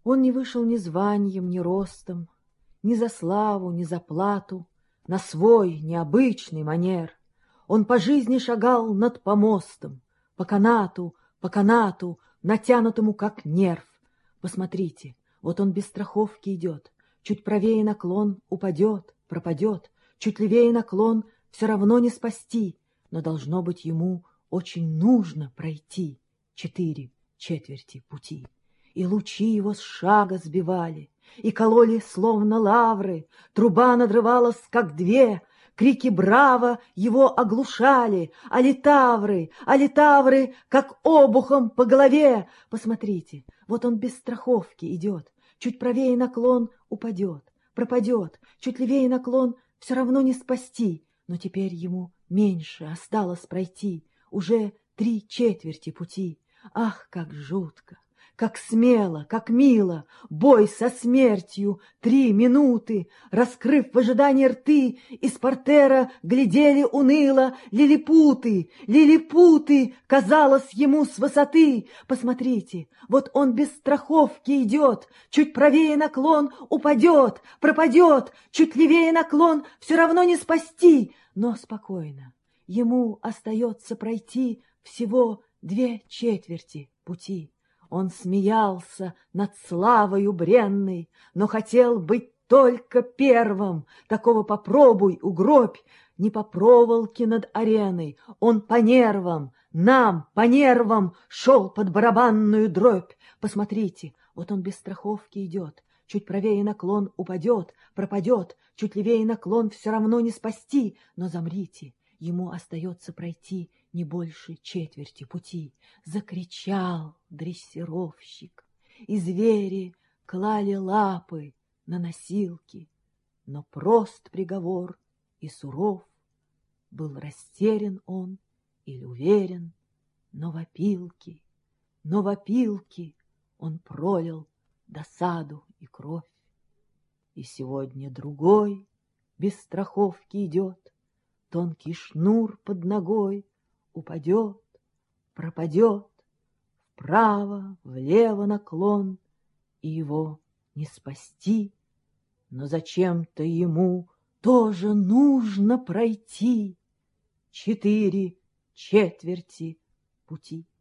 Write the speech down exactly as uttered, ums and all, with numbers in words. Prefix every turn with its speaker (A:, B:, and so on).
A: Он не вышел ни званием, ни ростом, ни за славу, ни за плату, на свой необычный манер. Он по жизни шагал над помостом, по канату, по канату, натянутому как нерв. Посмотрите, вот он без страховки идет, чуть правее наклон упадет, пропадет, чуть левее наклон все равно не спасти, но должно быть ему очень нужно пройти четыре четверти пути. И лучи его с шага сбивали, и кололи, словно лавры, труба надрывалась, как две, крики «Браво!» его оглушали, а литавры, а литавры, как обухом по голове. Посмотрите, вот он без страховки идет, чуть правее наклон упадет, пропадет, чуть левее наклон все равно не спасти, но теперь ему меньше осталось пройти, уже три четверти пути. Ах, как жутко! Как смело, как мило, бой со смертью, три минуты, раскрыв в ожидании рты, из портера глядели уныло лилипуты, лилипуты, казалось ему с высоты. Посмотрите, вот он без страховки идет, чуть правее наклон упадет, пропадет, чуть левее наклон все равно не спасти, но спокойно, ему остается пройти всего две четверти пути. Он смеялся над славою бренной, но хотел быть только первым. Такого попробуй, угробь, не по проволоке над ареной. Он по нервам, нам по нервам шел под барабанную дробь. Посмотрите, вот он без страховки идет. Чуть правее наклон упадет, пропадет, чуть левее наклон все равно не спасти. Но замрите, ему остается пройти не больше четверти пути. Закричал дрессировщик, и звери клали лапы на носилки, но прост приговор и суров. Был растерян он или уверен, но в опилки, но в опилки он пролил досаду и кровь. И сегодня другой без страховки идет, тонкий шнур под ногой упадет, пропадет, вправо, влево наклон, и его не спасти. Но зачем-то ему тоже нужно пройти четыре четверти пути.